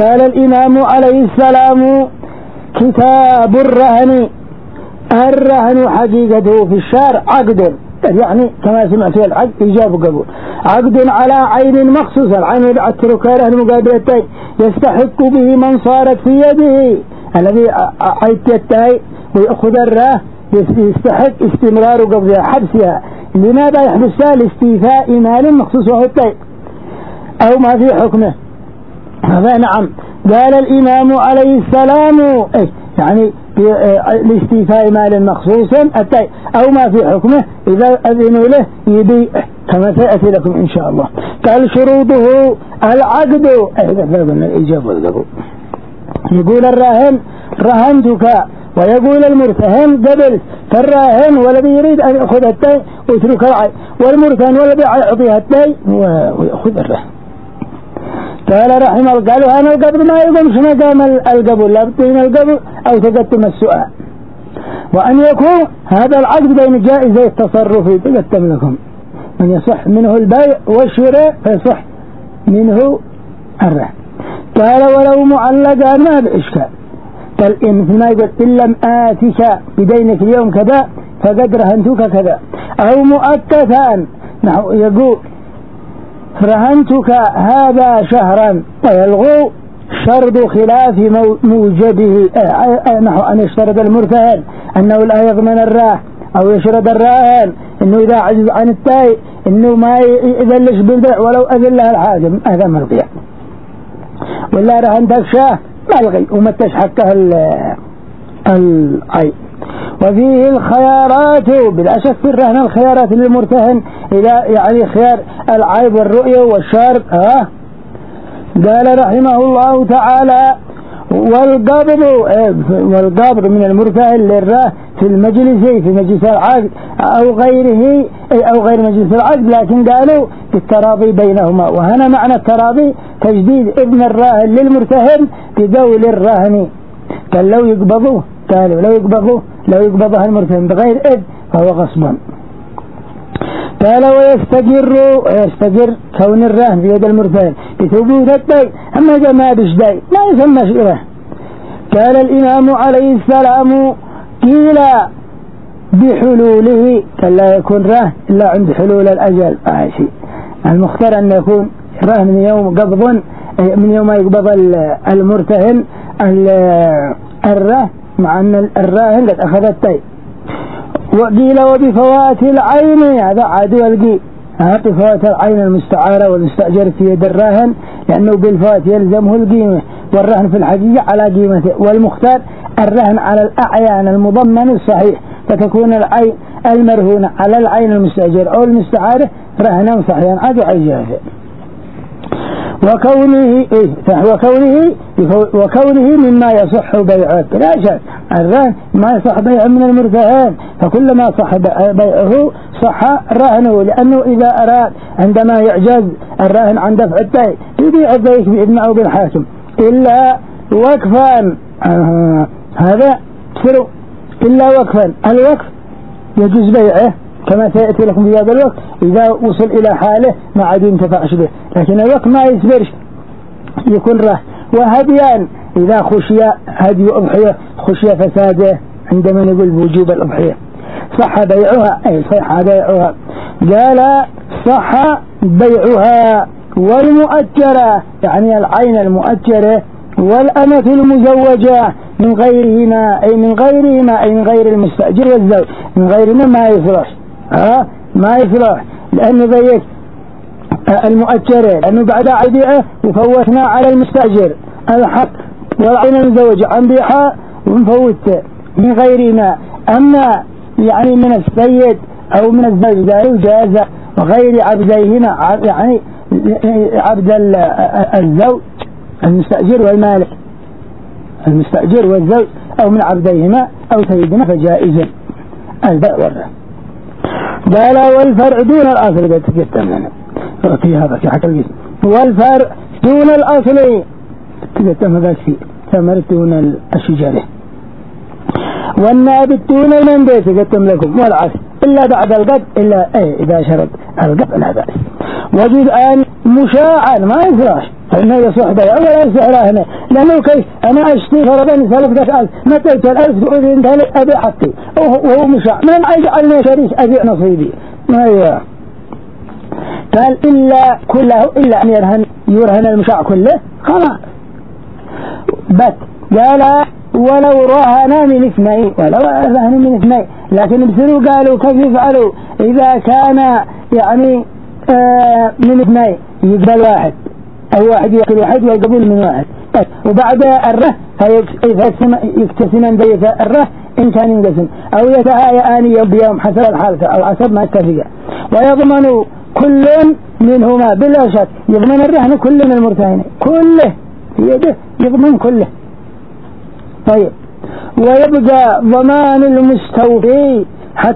قال الإمام عليه السلام: كتاب الرهن. الرهن حقيقته في الشرع عقد، يعني كما سمعت العقد إيجاب وقبول، عقد على عين مخصوصة، العين يترك رهن مقابلتين يستحق به من صارت في يده، الذي عيدتها ويأخذ الرهن يستحق استمرار قبضها حبسها. لماذا يحبسها؟ لاستيفاء مال مخصوص وهو التيب أو ما في حكمه. هذا نعم. قال الإمام عليه السلام يعني لاستيفاء مال مخصوص التيب أو ما في حكمه إذا أذنوا له يبيع، كما سيأتي لكم إن شاء الله. قال شروطه العقد، الإجابة والقبول. يقول الراهن: رهنتك، ويقول المرتهن قبل. فالراهن والذي يريد أن يأخذ التي ويترك العين، والمرتهن والذي يعطيها التي ويأخذ الرهن. قال رحمه الله: قالوا أنا القبل ما يقومش مقام القبول، لا بتين القبل أو تقدم السؤال، وأن يكون هذا العقد بين جائزة التصرف. تقدم لكم من يصح منه البيع والشراء فيصح منه الرهن. قال: ولو معلقا ما بإشكال. قال مثل ما يقول: إن لم آتك بدينك اليوم كذا فقد رهنتك كذا، أو مؤقتا، نحو يقول: رهنتك هذا شهرا، ويلغو شرط خلاف موجبه، نحو أن يشترط المرتهن أنه لا يضمن الراهن، أو يشرط الراهن أنه إذا عجز عن التاي أنه ما يذلش بالبيع ولو أذن له الحاكم. هذا مرضي. ولا رهنتك شاه ملغي ومتش حقه العين. وفيه الخيارات، بلا شك في الرهن الخيارات للمرتهن إذا يعني خيار العيب والرؤية والشرط. قال رحمه الله تعالى: والقبض من المرتهن للرهن في المجلس، في مجلس العقد أو غيره، أو غير مجلس العقد، لكن قالوا بالتراضي بينهما. وهنا معنى التراضي تجديد ابن الراهن للمرتهن بقول الراهن. قال لو يقبضوه، قالوا لو يقبضها المرتهن بغير إذن فهو غصبا. قال: ويستجر كون الرهن في يد المرتهن بثبوت الدين، أما إذا ما بش دين ما يسمى شيء رهن. قال الإمام عليه السلام: قيل بحلوله، كان لا يكون رهن إلا عند حلول الأجل. شيء المختار أن يكون رهن من يوم قبض، من يوم يقبض المرتهن الرهن، مع أن الراهن قد أخذ التيب. وقيل وبفوات العين، هذا عاد والقي، بفوات العين المستعارة والمستأجر في يد الراهن، لأنه بالفوات يلزمه القيمة، والرهن في الحقيقة على قيمته. والمختار الرهن على الأعيان المضمن الصحيح، فتكون العين المرهونة على العين المستأجر أو المستعارة رهنا صحيحا عاد عجافة. وكونه مما يصح بيعه، لا شك الرهن ما يصح بيعه من المرتهن، فكلما صح بيعه صح رهنه، لأنه إذا أراد عندما يعجز الراهن عن دفع التيب يبيع الضيف بإذن أو بالحاكم إلا وقفا. هذا سر إلا وقفا. الوقف يجوز بيعه كما سيأتي لكم في هذا الوقت إذا وصل إلى حاله ما عاد ينتفعش به، لكن الوقت ما يسبرش يكون رهن. وهديان إذا خشي هدي أضحية خشي فساده، عندما نقول بوجوب الأضحية صح بيعها، أي صح بيعها. قال: صح بيعها. والمؤجرة يعني العين المؤجرة، والأمة المزوجة من غيرهما، أي من غير المستأجر والزوج، من غيرهما ما يصلح، ما يصلح، لأنه ذيك المؤجرة، لأنه بعد عبيعه وفوتنا على المستأجر الحق، والعين المزوجة عن بيعها ونفوت من غيرنا. أما يعني من السيد أو من الزوج لا يجاز، وغير عبديهما يعني عبد الزوج المستأجر والمالك، المستأجر والزوج أو من عبديهما أو سيدنا فجائز البيع والرهن. قال: والفرع دون الأصل، قد تقدم لنا في هذا في حق الجسم. والفرع دون الأصل تقدم هذا في ثمر دون الشجرة. والنابت دون المنبت تقدم لكم. والعكس إلا بعد القد، إلا إذا شرط القد لا بأس. وجزءان مشاعا ما يصلح فإنه يصح بيع ولا يصح رهنه، لأنه كيف أنا أشتري فرضا سلفتك 1000 متى 1000 تقول أنت أبيع حقي وهو مشاع من أجعلني شريك أبيع نصيبي ما هي. قال إلا كله إلا أن يرهن المشاع كله خلاص بس. قال ولو رهن من اثنين، ولو رهن من اثنين، لكن بسروا قالوا كيف يفعلوا إذا كان يعني من اثنين يقبل واحد أو واحد يقبل واحد والقبول من واحد بس، وبعد الره يكتسمان بيت الره إن كان ينقسم أو يتهايئان يوم بيوم حسب الحالة أو حسب ما اتفق، ويضمن كل منهما بلا شك يضمن الرهن كل من المرتهنين كله في يده يضمن كله. طيب ويبقى ضمان المستوفي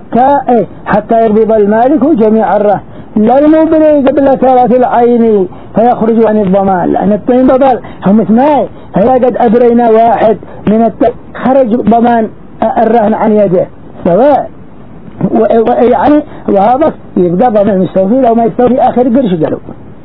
حتى يربض المالك جميع الرهن لا المبري قبل ثلاث العين فيخرج عن الضمان، لأن الطين بطل هم اثنين فإذا قد أبرينا واحد من خرج ضمان الرهن عن يده سواء يعني وهذا يبقى ضمان المستوفي لو ما يستوفي آخر قرش قالوا.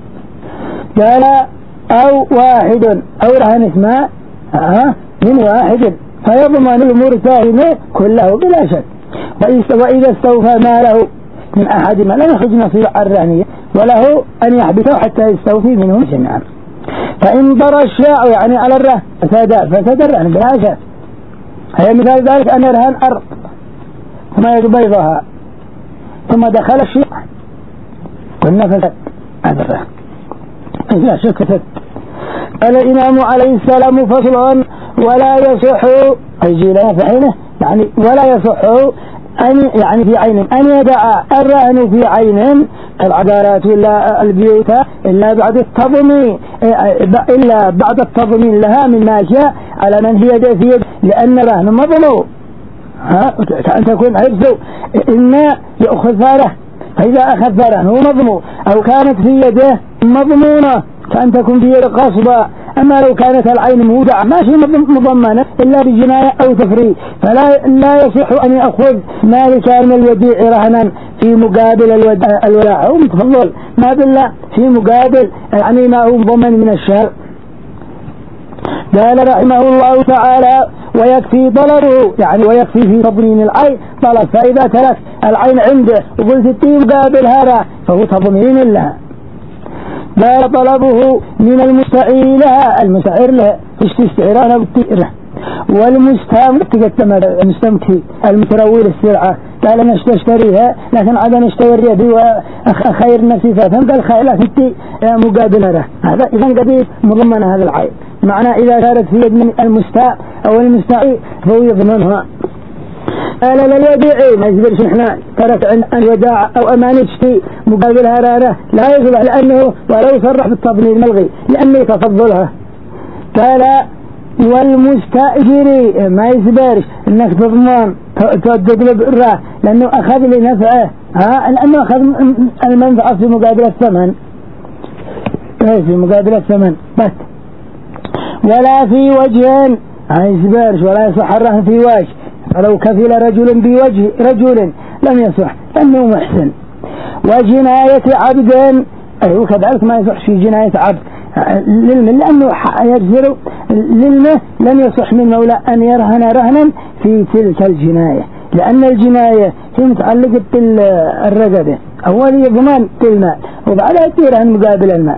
قال أو واحد أو رهن اثنان من واحد فيضمن المرتهن كله بلا شك، وإذا استوفى ماله من أحد ما لا يخرج نصيب الرهنية وله أن يحبسه حتى يستوفي منهم جميعا. فإن ضر الشاع يعني على الرهن فسد الرهن بلا شك. هي مثال ذلك أن الرهن أرض ثم يقبضها ثم دخل الشيع قلنا فسد هذا الرهن لا شك فسد. قال الإمام عليه السلام فصل ولا يصح أجي لنا في عينه يعني ولا يصح أن يعني في عين أن يدع الرهن في عين العقارات ولا البيوت إلا بعد التضمين لها من ماشية على من هي يد في يد، لأن الرهن مضمون كأن تكون عبسه إما يأخذ ثاره، فإذا أخذ ثاره هو مضمون أو كانت في يده مضمونة كأن تكون في يد قصبة. أما لو كانت العين مودعة ماشي مضمنة إلا بجناية أو تفريط فلا يصح أن يأخذ مالك من الوديع رهنا في مقابل الولاء أو متفضل ما بالله في مقابل يعني ما هو ضمن من الشهر. قال رحمه الله تعالى ويكفي طلبه يعني ويكفي في تضمين العين طلب، فإذا ترك العين عنده وقلت التي مقابل هذا فهو تضمين لها. قال طلبه من المستعير لها المستعير لها تستعيرانها بالتئرة والمستمكي المتروي للسرعة قال أنا اشتريها لكن عاد نشتري يدي وخير نفسي فهم قال خير لكن مقابلة له هذا إذن قدير مضمن هذا العين معنى إذا كانت في يد من المستاء أو المستعير فهو يضمنها. قال للوديعي ما يجبرش احنا ترك عن الوداع أو أمانتي مقابل هرارة لا يصلح لأنه ولو صرح بالتضمين ملغي لأنه تفضلها. قال والمستأجر ما يجبرش انك تضمن تطلب الراه لأنه أخذ لنفعه لأنه أخذ المنفعة في مقابل الثمن في مقابل الثمن بس. ولا في وجه ما يجبرش ولا يصح الرهن في وجه، فلو كفل رجل بوجه رجل لم يصح لأنه محسن. وجناية عبد أيوه كذلك ما يصح في جناية عبد لأنه يجزر للمه لم يصح من مولى أن يرهن رهنا في تلك الجناية، لأن الجناية هي متعلقة بالرقبة أول يضمن المال وبعدها ترهن مقابل المال.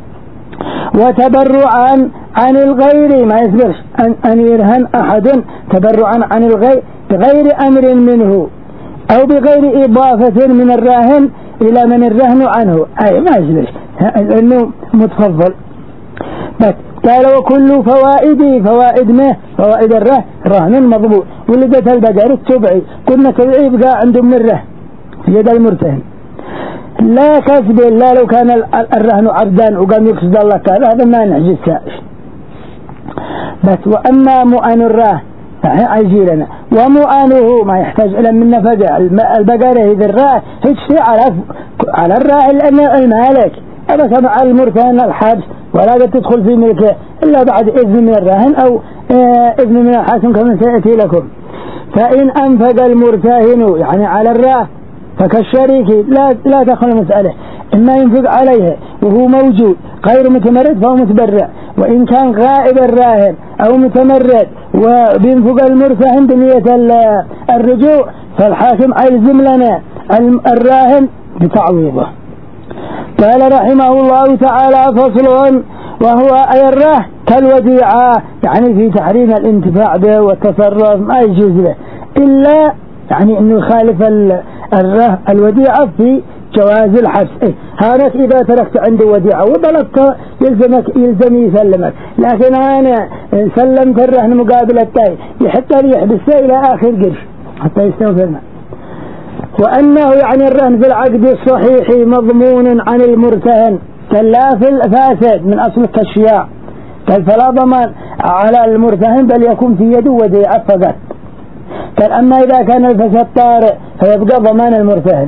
وتبرعا عن الغير ما يصبرش أن يرهن أحد تبرعا عن الغير بغير أمر منه أو بغير إضافة من الراهن إلى من الرهن عنه أي ما يصبرش لأنه متفضل بس. قال وكل فوائد ما فوائد الرهن مضبوط ولدت البقر التبعي قلنا تبعي بقى عندهم من الرهن في يد المرتهن لا كسب إلا لو كان الرهن عبدا وقام يقصد الله تعالى هذا ما نحجز كائش بس. وأما مؤن الرهن فعجي لنا ومؤنه ما يحتاج إلى من نفقة البقرة إذا الرهن هجسي على الراهن لأن المالك أبس مع المرتهن الحبس ولا قد تدخل في ملكه إلا بعد إذن من الرهن أو إذن من الحاكم كما سيأتي لكم. فإن أنفق المرتهن يعني على الراهن فكالشريك لا تخل المسألة، إما ينفق عليها وهو موجود غير متمرد فهو متبرع، وإن كان غائب الراهن أو متمرد وبينفق المرتهن بنية الرجوع فالحاكم يلزم لنا الراهن بتعويضه. قال رحمه الله تعالى: فصل. وهو أي الرهن كالوديعة، يعني في تحريم الانتفاع به والتصرف ما يجوز له، إلا يعني أنه يخالف الرهن الوديعة في جواز الحبس. هذا إذا تركت عنده وديعة وبلغت يلزم يسلمك، لكن أنا سلمت الرهن مقابل التاي حتى يحبسه إلى آخر قرش حتى يستوفرنا. وأنه يعني الرهن في العقد الصحيح مضمون عن المرتهن كلا في الفاسد من أصل التشياع، فلا ضمان على المرتهن بل يكون في يده وديعة فقط. أما إذا كان الفساد طارئ فيبقى ضمان المرتهن.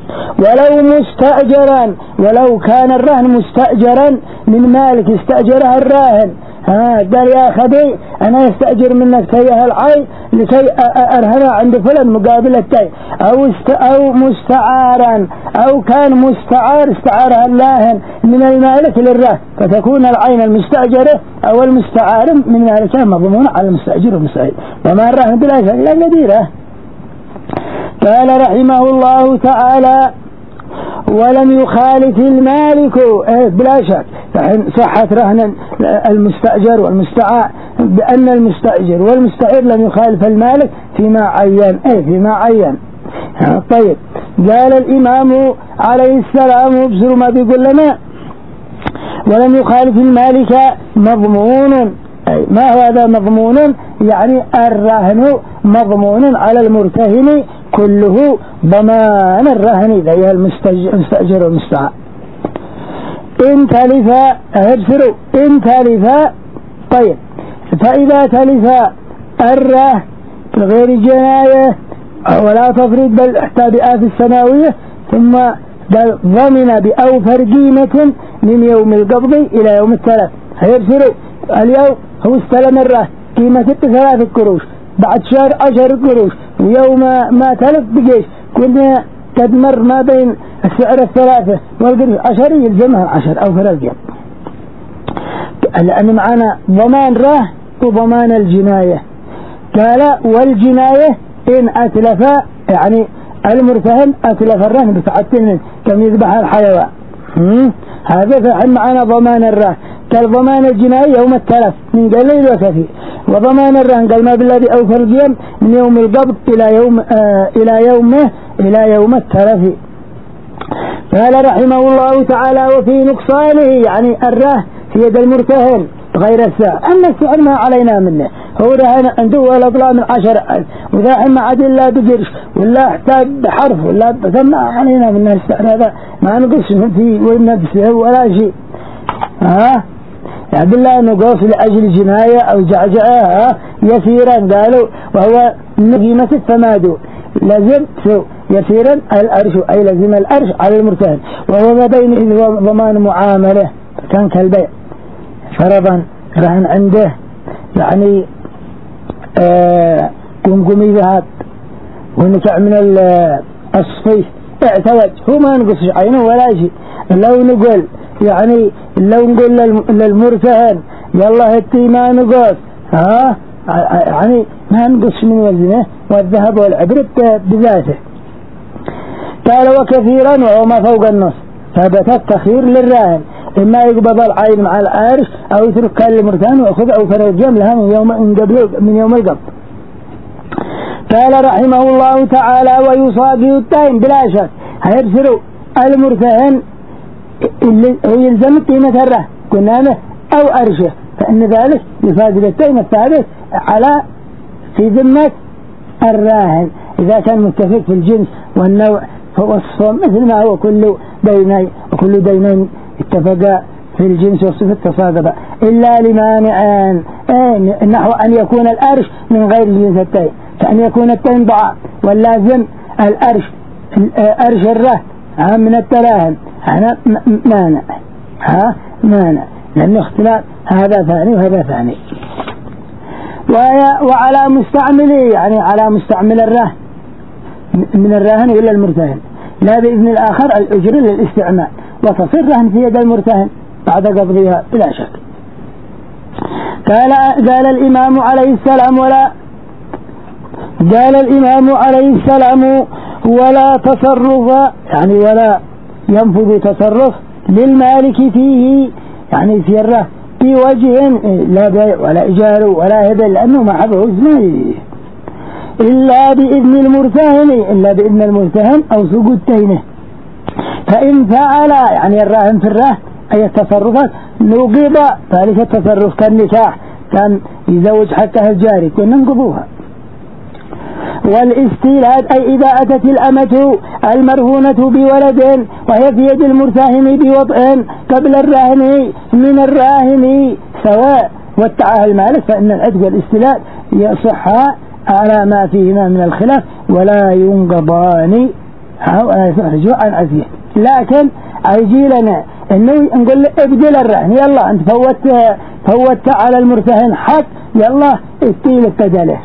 ولو كان الرهن مستأجرا من مالك استأجرها الراهن، قال يا أخي أنا استأجر منك تيه العين لكي أرهنها عند فلان مقابل التي، أو مستعارا، أو كان مستعار استعارها الراهن من المالك للراهن، فتكون العين المستأجرة أو المستعار من مالك مضمون على المستأجر والمستعير، وما الرهن بلا شك لا قديرة. قال رحمه الله تعالى: ولم يخالف المالك بلا شك صحة رهن المستأجر والمستعار بأن المستأجر والمستعير لم يخالف المالك فيما عين. طيب، قال الإمام عليه السلام بسر ما بيقول لنا: ولم يخالف المالك مضمون. ما هو هذا مضمون؟ يعني الرهن مضمون على المرتهن كله ضمان الرهن ذي المستأجر والمستعار. إن تلف طيب، فإذا تلف الرهن غير جناية ولا تفريط بل حتى بآف السماوية، ثم ضمن بأوفر قيمة من يوم القبض إلى يوم التلف. هيبصروا اليوم هو استلم الرهن قيمة 3 قروش، بعد شهر 10 قروش، ويوم ما تلف بقيش كنا قد مر ما بين السعر 3 والقروش 10 يلزمها 10 أو فرق، لأن معنا ضمان رهن وضمان الجناية. قال: والجناية إن أتلف، يعني المرتهن أتلف الرهن بساعتين كم يذبح الحيوان، هذا فعل معنا ضمان الرهن. كالضمان الجنائي يوم التلف من قليل وكثير، وضمان الرهن قال: ما بالذي أوفى القيم من يوم القبض إلى يوم التلف. قال رحمه الله تعالى: وفي نقصانه، يعني الرهن في يد المرتهن غير السعر، أما السعر ما علينا منه، هو رهن عنده ولا طلع من 10,000 وذا ما عاد إلا بقرش ولا احتاج بحرف ولا ما علينا منه السعر، هذا ما نقص فيه ونفسه ولا شيء. عبد الله نقص لأجل جناية أو جعجعة يسيرا، قالوا وهو قيمة التمادو لازم يسيرا الأرش، أي لازم الأرش على المرتهن، وهو ما بين ضمان معاملة كان كالبيع. فرضا رهن عنده يعني قمقمي ذهب ونكع من الصفيف اعتوج، هو ما نقصش عينه ولا شيء. لو نقول يعني لو نقول للمرتهن يلا هتي ما نقص، يعني ما نقص من وزنه والذهب والعبرة بذاته. قال: وكثيرا وهو ما فوق النص ثبت التخيير للراهن، إما يقبض العين مع الأرش أو يترك للمرتهن ويأخذ أو فرج جملها من يوم القبض. قال رحمه الله تعالى: ويصابي التين بلا شك هيبصروا المرتهن اللي يلزم قيمة الرهن كنامه أو أرشه، فإن ذلك يفاضل التين الثابت على في ذمة الراهن إذا كان متفق في الجنس والنوع فوصفه مثل ما هو كل دينين اتفقا في الجنس والصفة تصادفا، إلا لمانعان، نحو أن يكون الأرش من غير جنس التين، فأن يكون التين ضعاف واللازم الأرش أرش الرهن من التراهن، هذا مانع لأنه اختلاف هذا ثاني وهذا ثاني. وعلى مستعمله، يعني على مستعمل الرهن من الراهن إلى المرتهن، لا بإذن الآخر الأجر للاستعمال، وتصير رهن في يد المرتهن بعد قبضها بلا شك. قال الإمام عليه السلام ولا تصرف، يعني ولا ينفذ تصرف للمالك فيه، يعني سيره بوجه لا بيع ولا إيجار ولا هبل، لأنه ما حبه اسمه إلا بإذن المرتهن أو سقوط دينه. فإن فعل، يعني الراهن في الرهن أي التصرفات، نقض ذلك التصرف كالنكاح، كان يزوج حقها الجاري كنا نقضوها. والاستيلاد أي إذا أتت الأمة المرهونة بولد وهي في يد المرتهن بوضع قبل الرهن من الراهن سواء واتعها المالك، فإن العتق والاستيلاد يصح على ما فيهما من الخلاف ولا ينقضان ولا يخرج عن عزيه. لكن يجي لنا انه نقول له ابدل الرهن، يلا انت فوتت على المرتهن حق، يلا استيل بدله.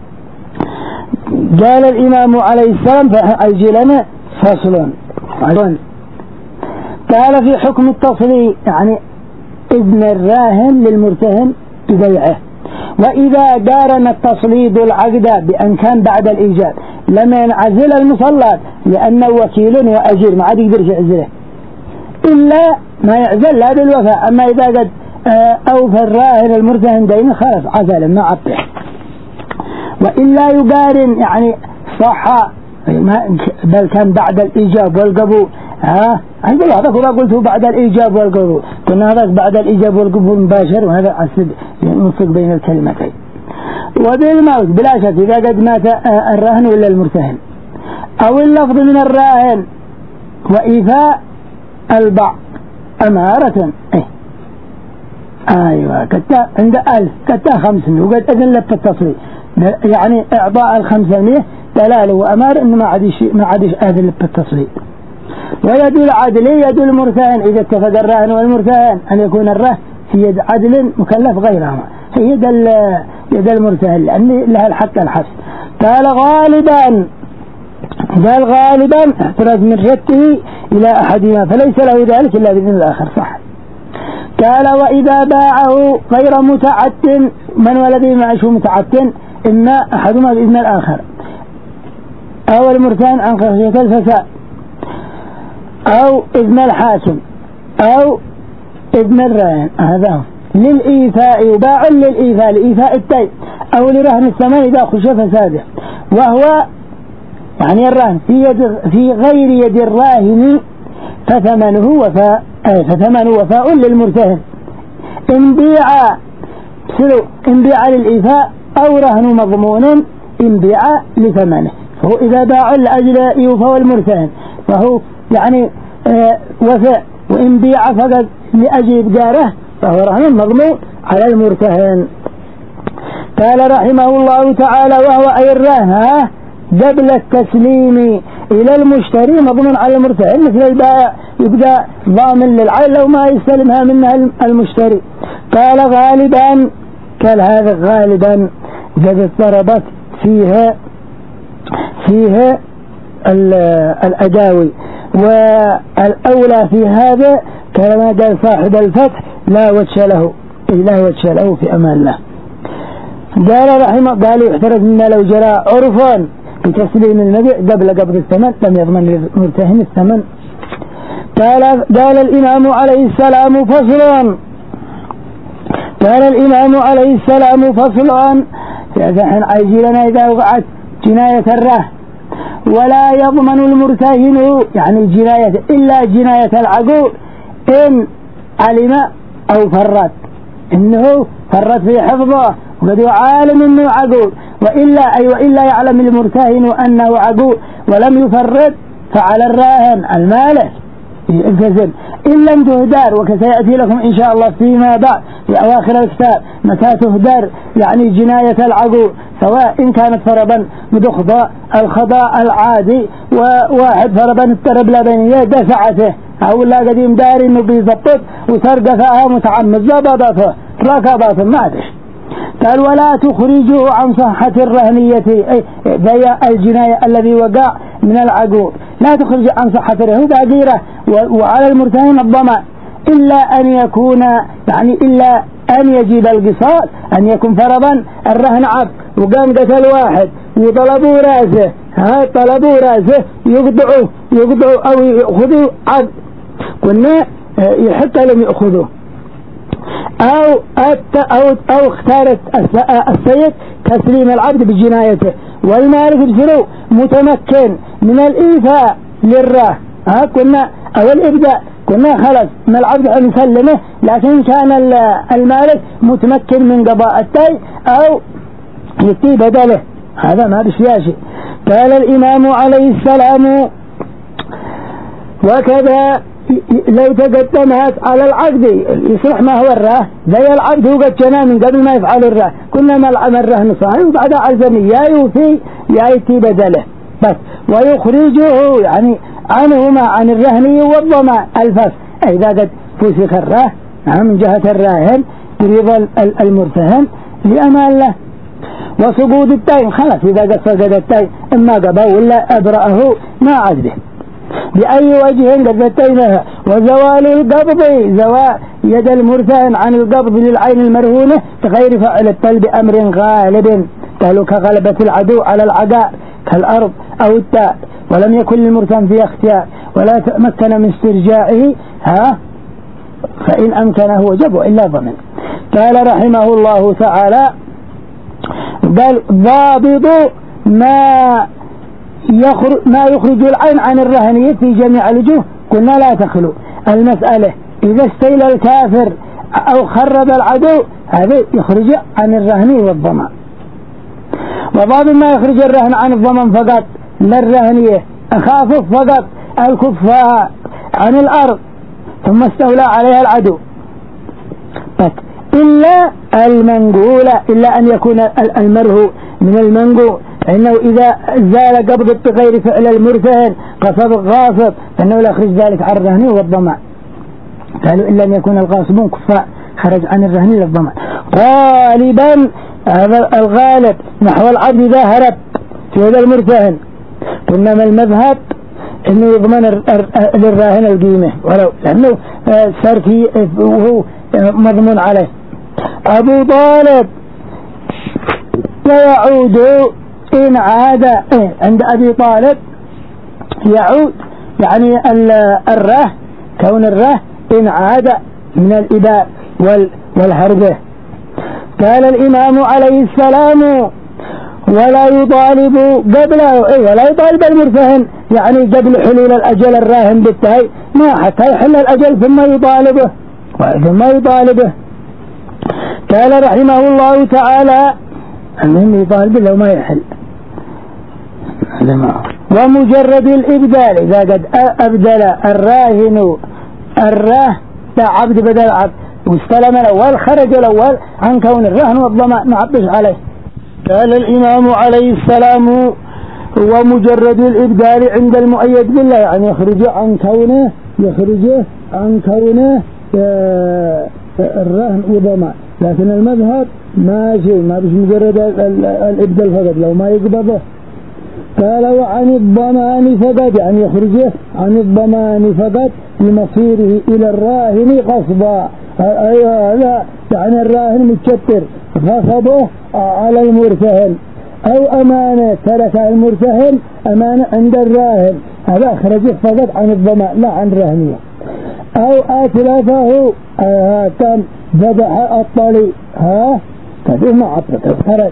قال الإمام عليه السلام فيجي لنا فصل. قال في حكم التصلي، يعني إذن الراهن للمرتهن ببيعه. وإذا قارن التصليد العقد بأن كان بعد الإيجاب لم ينعزل المصلات لأنه وكيل وأجير، ما عاد يقدر يعزله إلا ما يعزل لا بالوفاء. أما إذا قد أوفى الراهن المرتهن دينه خلاص عزل ما عطيه. وإلا يقارن، يعني صح بل كان بعد الإيجاب والقبول. عند هذا كنا قلته بعد الإيجاب والقبول، كنا هذا بعد الإيجاب والقبول مباشر، وهذا عسد ينفق بين الكلمتين. وبالموت بلا شك إذا قد مات الراهن ولا المرتهن، أو اللفظ من الراهن وإيفاء البعض أمارة. أيوة كتا عند 1000 كتا 500 وقد أذن لك التصريح، يعني إعطاء 500 دلالة وأمار إنه ما عادش أذن لك التصريح. ويد العدل يد المرتهن، إذا اتفق الراهن والمرتهن أن يكون الرهن في يد عدل مكلف غيرهما، في يد المرتهن لأن لها الحق الحس. قال غالبا احتراز من رده إلى أحدهما فليس له ذلك إلا بإذن الآخر، صح. قال وإذا باعه غير متعد، من ولده معه متعد، إما أحدهما بإذن الآخر أو المرتهن عن خشية الفساد أو إذن الحاكم أو إذن الراهن، هذا للإيفاء، يباع للإيفاء لإيفاء الدين أو لرهن الثمن إذا خشي فساده، وهو يعني الرهن في غير يد الراهن فثمنه وفاء للمرتهن إن بيع للإيفاء أو رهن مضمون إن بيع لثمنه. فهو إذا باع لأجل يوفى المرتهن فهو يعني وفاء، وإن بيع فقط لأجل إبقاره فهو رهن مضمون على المرتهن. قال رحمه الله تعالى وهو أي الرهن قبل التسليم إلى المشتري مضمون على المرتهن، مثل البائع يبقى ضامن للعين لو ما يستلمها منها المشتري. قال غالبا قد اضطربت فيها الأداوي، والأولى في هذا كما قال صاحب الفتح لا وجه له في أمان الله. قال رحمه قال يحترز منا لو جرى عرفا بتسليم المبيع قبل قبض الثمن لم يضمن للمرتهن الثمن. قال الإمام عليه السلام فصلا فإذا عايزي لنا إذا وقعت جناية الرهن ولا يضمن المرتهن يعني الجناية إلا جناية العقود إن علم أو فرط إنه فرط في حفظه وقد عالم إنه عقود، وإلا يعلم المرتهن أنه عقود ولم يفرط فعلى الراهن المالك يلتزم إن لم تهدر، وكسيأتي لكم إن شاء الله فيما بعد في أواخر الكتاب متى تهدر يعني جناية العقود، سواء إن كانت فربا مدخضاء الخضاء العادي وواحد فربا اضطرب لبنية دفعته أو لا قديم داري إنه بيضبط وسرقفها متعمد زبطته ركضته ما عدش. قال ولا تخرجوه عن صحة الرهنية ذي الجناية الذي وقع من العقود، لا تخرج عن صحة الرهن تأجيره، وعلى المرتهن الضمان إلا أن يكون يعني إلا أن يجيب القصاص، أن يكون فرضا الرهن عبد وقام قتل واحد وطلبوا رأسه، طلبوا رأسه يقطعوا أو يأخذوا عبد، قلنا يحق لهم يأخذوه، أو اختارت السيد تسليم العبد بجنايته، والمالك بسرو متمكن من الإيفاء للراه، قلنا أو الإبداء، قلنا خلص من العبد أن يسلمه، لكن كان المالك متمكن من قضاء التي أو يتي بدله، هذا ما بشياشي. قال الإمام عليه السلام وكذا لو تقدمت على العقد يصلح ما هو الراه، زي العبد هو قد جنى من قبل ما يفعل الراه، كنا ما الرهن صحيح وبعد عزمي يا يوفي يا يتي بدله بس، ويخرجه يعني عنهما عن الرهن والضمان الفس، إذا قد فسخ الراه من جهة الراهن برضا المرتهن لأمان له، وسقوط التايم خلاص إذا قد سقط التايم إما قبه ولا أبرأه ما عذبه بأي وجه قد التايمها، وزوال القبض زوال يد المرتهن عن القبض للعين المرهونة بغير فعل الطلب أمر غالب، قالوا كغلبة العدو على العداء كالأرض أو التاء، ولم يكن للمرتهن في اختيار ولا تمكن من استرجاعه فإن أمكنه وجب وإلا ضمن. قال رحمه الله تعالى قال ضابط ما يخرج العين عن الرهنية في جميع الوجوه، قلنا لا تخلو المسألة إذا استيل الكافر أو خرب العدو هذا يخرج عن الرهن والضمان، وضابط ما يخرج الرهن عن الضمان فقط لا الرهنية، أخافف فقط الكفار عن الأرض ثم استولى عليها العدو، إلا المنقول، إلا أن يكون المرهو من المنقول، إنه إذا زال قبض بغير فعل المرتهن قصد الغاصب فإنه لا يخرج ذلك عن الرهن والضمان، قالوا إلا أن يكون الغاصبون كفاء خرج عن الرهن والضمان. غالبا هذا الغالب نحو العبد إذا هرب في هذا المرتهن، إنما المذهب إنه يضمن للراهن القيمة ولو لأنه صار فيه وهو مضمون عليه. أبو طالب ويعود إن عاد عند أبي طالب يعود يعني الره كون الره إن عاد من الإباء والهربة. قال الإمام عليه السلام ولا يطالب قبله ولا يطالب المرتهن يعني قبل حلول الأجل الراهن بالتهي ما حتى يحل الأجل ثم يطالبه. قال رحمه الله تعالى المهم يطالب لو ما يحل. ومجرد الإبدال إذا قد أبدل الراهن الراه عبد بدل عبد واستلم الأول خرج الأول عن كون الرهن والضمان ما عبش عليه. قال الإمام عليه السلام ومجرد الإبدال عند المؤيد بالله يعني يخرج عن كونه الرهن وضمان، لكن المذهب ما بش مجرد الإبدال فقط لو ما يقبضه. قال وعن الضمان فقط يعني يخرجه عن الضمان فقط لمصيره إلى الراهن قصبا، أيوة لا يعني الراهن متشتر غصبه على المرتهن أو أمانة تركها المرتهن أمانة عند الراهن هذا أخرجه فقط عن الضمان لا عن الرهنية، أو أتلفه كان ذبح الطلي كذا ما عطلته خرج،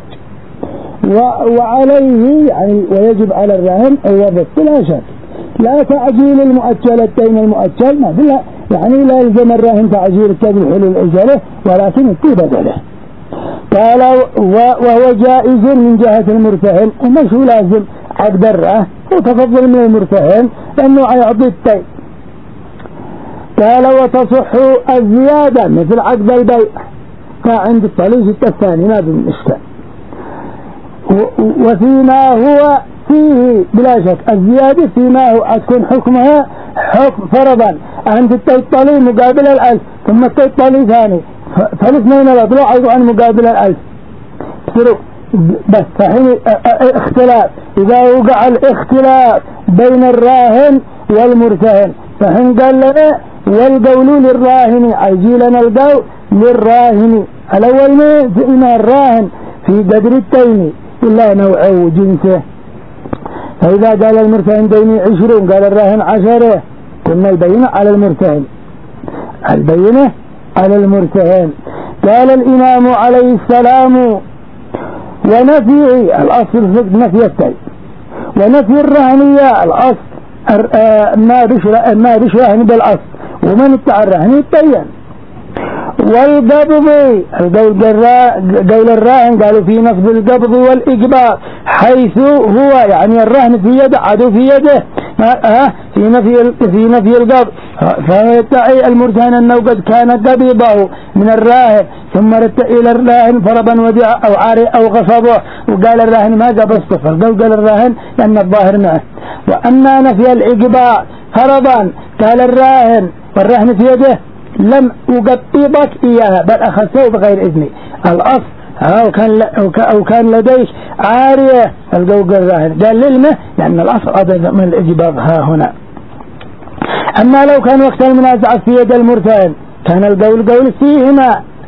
وعليه يعني ويجب على الراهن الوضع لا شك. لا تعجيل المؤجل الدين المؤجل ما لا يعني لا يلزم الراهن تعجيل قبل حلول أجله ولكن يكون بدله. قال وهو جائز من جهة المرتهن ومش لازم عقد الراهن وتفضل من المرتهن لأنه يعطي الدين. قال وتصح الزيادة مثل عقد البيع فعند الطليق الثاني ما بين إشكال. وفيما هو فيه بلا شك الزيادة فيما هو تكون حكمها حكم فرضا عند الطليق مقابل 1000 ثم الطليق ثاني فالاثنين الاضلاع عن مقابل 1000 بس فحين اختلاف إذا وقع الاختلاف بين الراهن والمرتهن فحين قال لنا والقول للراهن عجي لنا القول للراهن الأول ما الراهن في قدر التين إلا نوعه وجنسه. فإذا قال المرتهن ديني 20 قال الراهن 10 قلنا البينة على المرتهن، البينة على المرتهن. قال الإمام عليه السلام ونفي الأصل في نفي التين ونفي الرهنية الأصل ما بشرهن بالأصل ومن اتبع الرهن يتبين. والقبض قول الراهن قالوا في نصب القبض والإجبار حيث هو يعني الرهن في يده عدو في يده في نفي القبض فيدعي المرتهن أنه قد كان قبضه من الراهن ثم رد إلى الراهن فربا ودع أو عاري أو غصبه وقال الراهن ما قبضته فقال الراهن لأن الظاهر معه. وأما نفي الإجبار فربا قال الراهن والرهن في يده لم أقبضك إياها بل أخذته بغير إذني الأصل أو كان لديك عارية القول الراهن قال للمه لأن الأصل أضل من الإجبار ها هنا. أما لو كان وقت المنازعة في يد المرتهن كان القول فيهما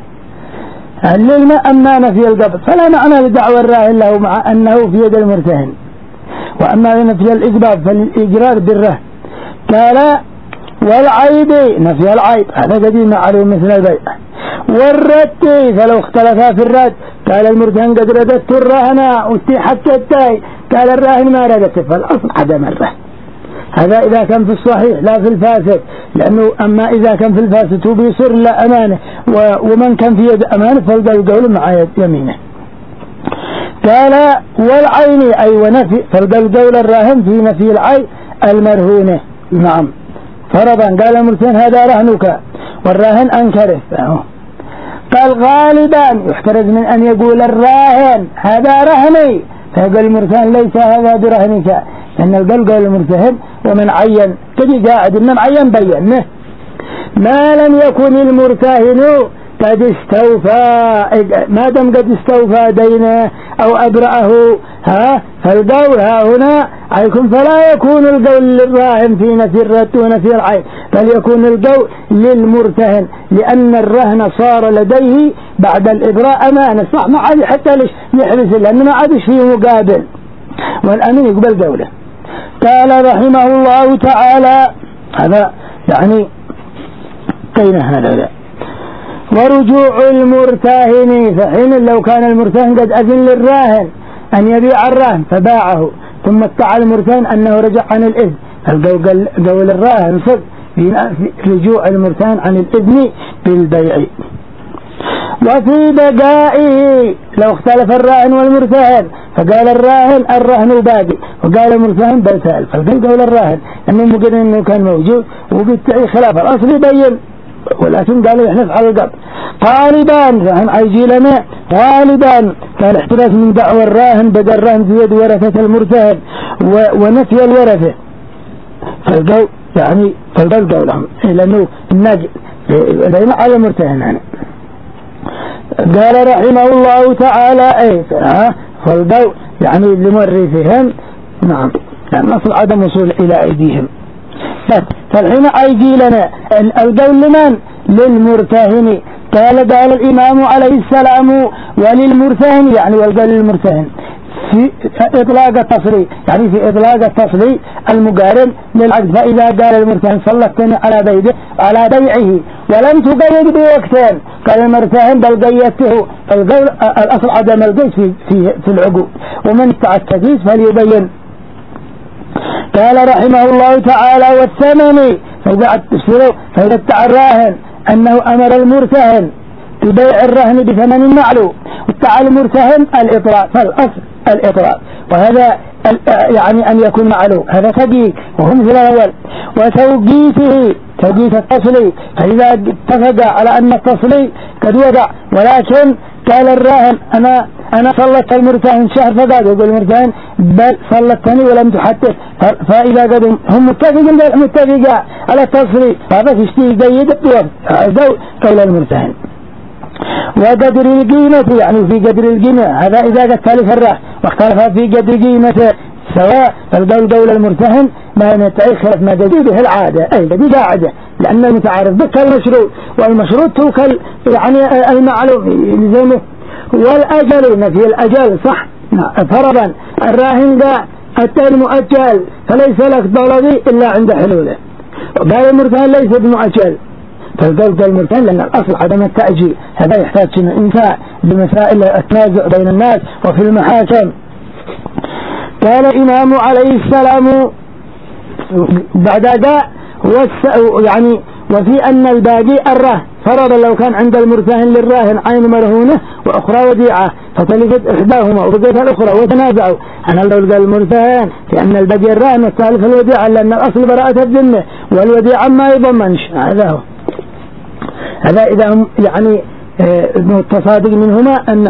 للمه أما نفي القبض فلا معنى لدعوى الراهن له مع أنه في يد المرتهن. وأما نفي الإجبار فالإجرار بالرهن قال والعيب نفي العيب هذا قديم معلوم مثل البيع. والرد فلو اختلفا في الرد قال المرتهن قد رددت الرهن حكيتاي قال الراهن ما رددت فالأصل عدم الرهن. هذا إذا كان في الصحيح لا في الفاسد لأنه أما إذا كان في الفاسد هو بيصير لا أمانة ومن كان في يد أمانة فالقول مع يمينه. قال والعين أي ونفي فالقول الراهن في نفي العين المرهونة. نعم فرضا قال المرتهن هذا رهنك والراهن أنكره قال غالبا يحترز من أن يقول الراهن هذا رهني فيقول المرتهن ليس هذا برهنك لأن القول المرتهن ومن عين كذي قاعد من عين بينه ما لم يكن المرتهن قد استوفى ما دام قد استوفى دينه أو أبرأه فالقول هنا عليكم فلا يكون القول للراهن في نفي الرد ونفي العين بل يكون القول للمرتهن لأن الرهن صار لديه بعد الإبراء أمانة صح ما عاد حتى ليش يحبس لأنه ما عادش فيه مقابل والأمين يقبل قوله. قال رحمه الله تعالى هذا يعني قيل هذا ورجوع المرتهن فحين لو كان المرتهن قد أذن للراهن أن يبيع الراهن فباعه ثم ادعى المرتهن أنه رجع عن الإذن قول الراهن صد في رجوع المرتهن عن الإذن بالبيع. وفي بقائه لو اختلف الراهن والمرتهن فقال الراهن الرهن باقي وقال المرتهن بل سأل فقال الراهن أنه مجرد أنه كان موجود وبالتالي خلاف الأصل يبين ولكن قالوا يحلف على القبض غالبا فهم عيجي لنا غالبا كان احتراز من دعوى الراهن بدأ الراهن في يد ورثة المرتهن ونفي الورثة فالقول يعني فالقول لهم لأنه الناجي لأنه على المرتهن يعني. قال رحمه الله تعالى فالقول يعني لمورثهم نعم يعني أصل عدم وصول إلى أيديهم بس فالحين عيجي لنا القول لمن للمرتهن قال الإمام عليه السلام وللمرتهن يعني والقول للمرتهن في إطلاق التصريح يعني في إطلاق التصريح المقارن للعقد فإذا قال المرتهن صلتني على بيعه ولم تقيد بوقتين قال المرتهن بل قيدته القول الأصل عدم القيد في العقود ومن ادعى التقييد فليبين. قال رحمه الله تعالى والثمن فإذا ادعى الراهن أنه أمر المرتهن ببيع الرهن بثمن معلوم وادعى المرتهن الإطلاق فالأصل الإطلاق وهذا يعني أن يكون معلوم هذا تقييد وهو مثل الأول. وتوقيته توقيت التصلي فإذا اتفق على أن التصلي قد وضع ولكن قال الراهن أنا صلت المرتهن شهر فقال يقول المرتهن بل صلتني ولم تحدث فإذا قدوا هم متفقين على التصريح فهذا تشتيه جيد الدور قول المرتهن وقدر القيمة يعني في قدر القيمة، هذا إذا قد تالف الرهن واختلف في قدر قيمته سواء. فالقول المرتهن ما يتأخر ما تجي به العادة، أي بدي قاعدة، لأن المتعارف بك المشروط، والمشروط توكل يعني المعلوم يلزمه. والأجل نفي الأجل صح، فرضا الراهن قاع التالي مؤجل فليس لك ضرري إلا عند حلوله، قال المرتهن ليس بمؤجل. فالقول المرتهن لأن الأصل عدم التأجيل، هذا يحتاج إنفاء بمسائل التنازع بين الناس وفي المحاكم. قال الإمام عليه السلام بعد ذا يعني وفي أن الباقي الرهن فرضا لو كان عند المرتهن للراهن عين مرهونة وأخرى وديعة فتلفت إحداهما وبقيت الأخرى وتنازعوا عن القول المرتهن في أن الباقي الراهن والثالث الوديعة، لأن الأصل براءة الذمة والوديعة ما يضمنش. هذا هو، هذا إذا هم يعني التصادق منهما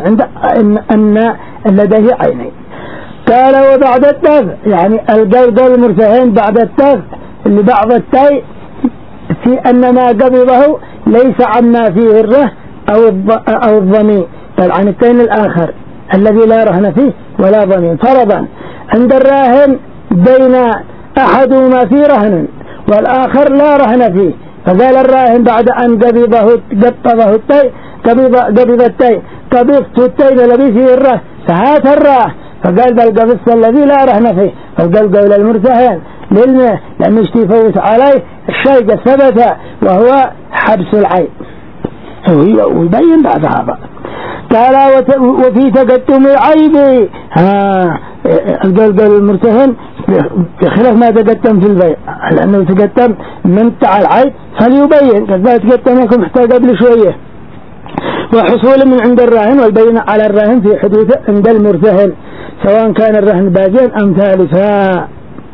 أن لديه عينين. قال وبعد الدفع يعني القول المرتهن بعد الدفع لبعض التاي في أن ما قبضه ليس عما فيه الرهن أو الضمين، بل عن التين الآخر الذي لا رهن فيه ولا ضمين. فرضا عند الراهن بين أحدهما فيه رهن والآخر لا رهن فيه، فقال الراهن بعد أن قبضه التي قبض التي قبضت التين الذي فيه الرهن فهات الرهن، فقال بل قبضت الذي لا رهن فيه. فقال قول المرتهن للمه لأنه يفوت عليه الشيء ثبت وهو حبس العين، ويبين بعد هذا. قال وفي تقدم العيب القول المرتهن بخلاف ما تقدم في البيع، لأنه تقدم من تعال العيب فليبين كذا تقدم لكم حتى قبل شوية. وحصول من عند الراهن والبين على الراهن في حدوثه عند المرتهن سواء كان الرهن باقيا أم ثالثا.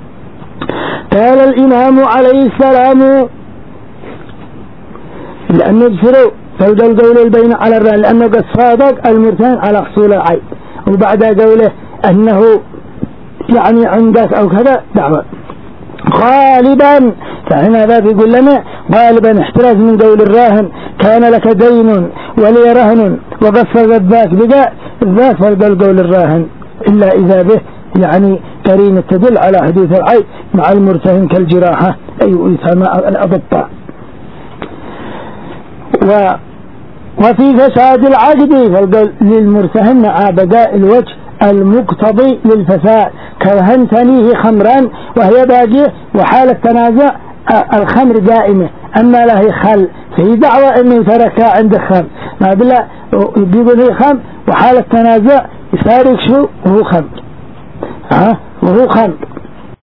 قال الإمام عليه السلام لأنه بسروا فالقول قول البين على الرهن لأنه قد صادق المرتهن على حصول العيب، وبعد قوله أنه يعني عندك أو كذا دعوة غالبا. فهنا ذا يقول لنا غالبا احتراز من قول الراهن كان لك دين ولي رهن وقصد الذاك بقى الذات فالقول الراهن إلا إذا به يعني قرينة تدل على حدوث العيب مع المرتهن كالجراحة أي إثماء الأضباء. وفي فساد العقد فالقول للمرتهن مع بقاء الوجه المقتضي للفساد كرهنتنيه خمرا وهي باقية وحالة تنازع الخمر دائمة، أما له خل في دعوة أنه تركها عند الخمر ما بلا يجيبوا له خمر وحالة تنازع يسارك شو وهو خمر وهو خمر